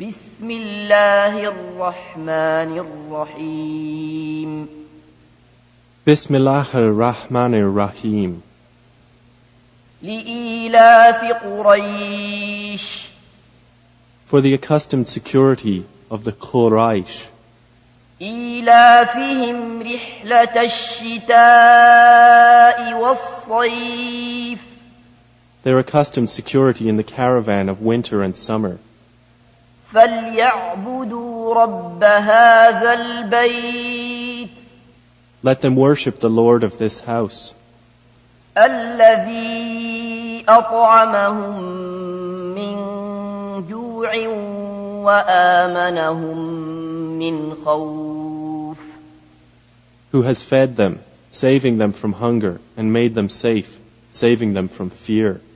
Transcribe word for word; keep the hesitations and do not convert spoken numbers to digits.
بسم الله الرحمن الرحيم Bismillah ar-Rahman ar-Rahim. لإيلاف قريش For the accustomed security of the Quraysh, إيلافهم رحلة الشتاء والصيف their accustomed security in the caravan of winter and summer. فليعبدوا رب هذا البيت Let them worship the Lord of this house, الذي أطعمهم من جوع وآمنهم من خوف who has fed them, saving them from hunger, and made them safe, saving them from fear.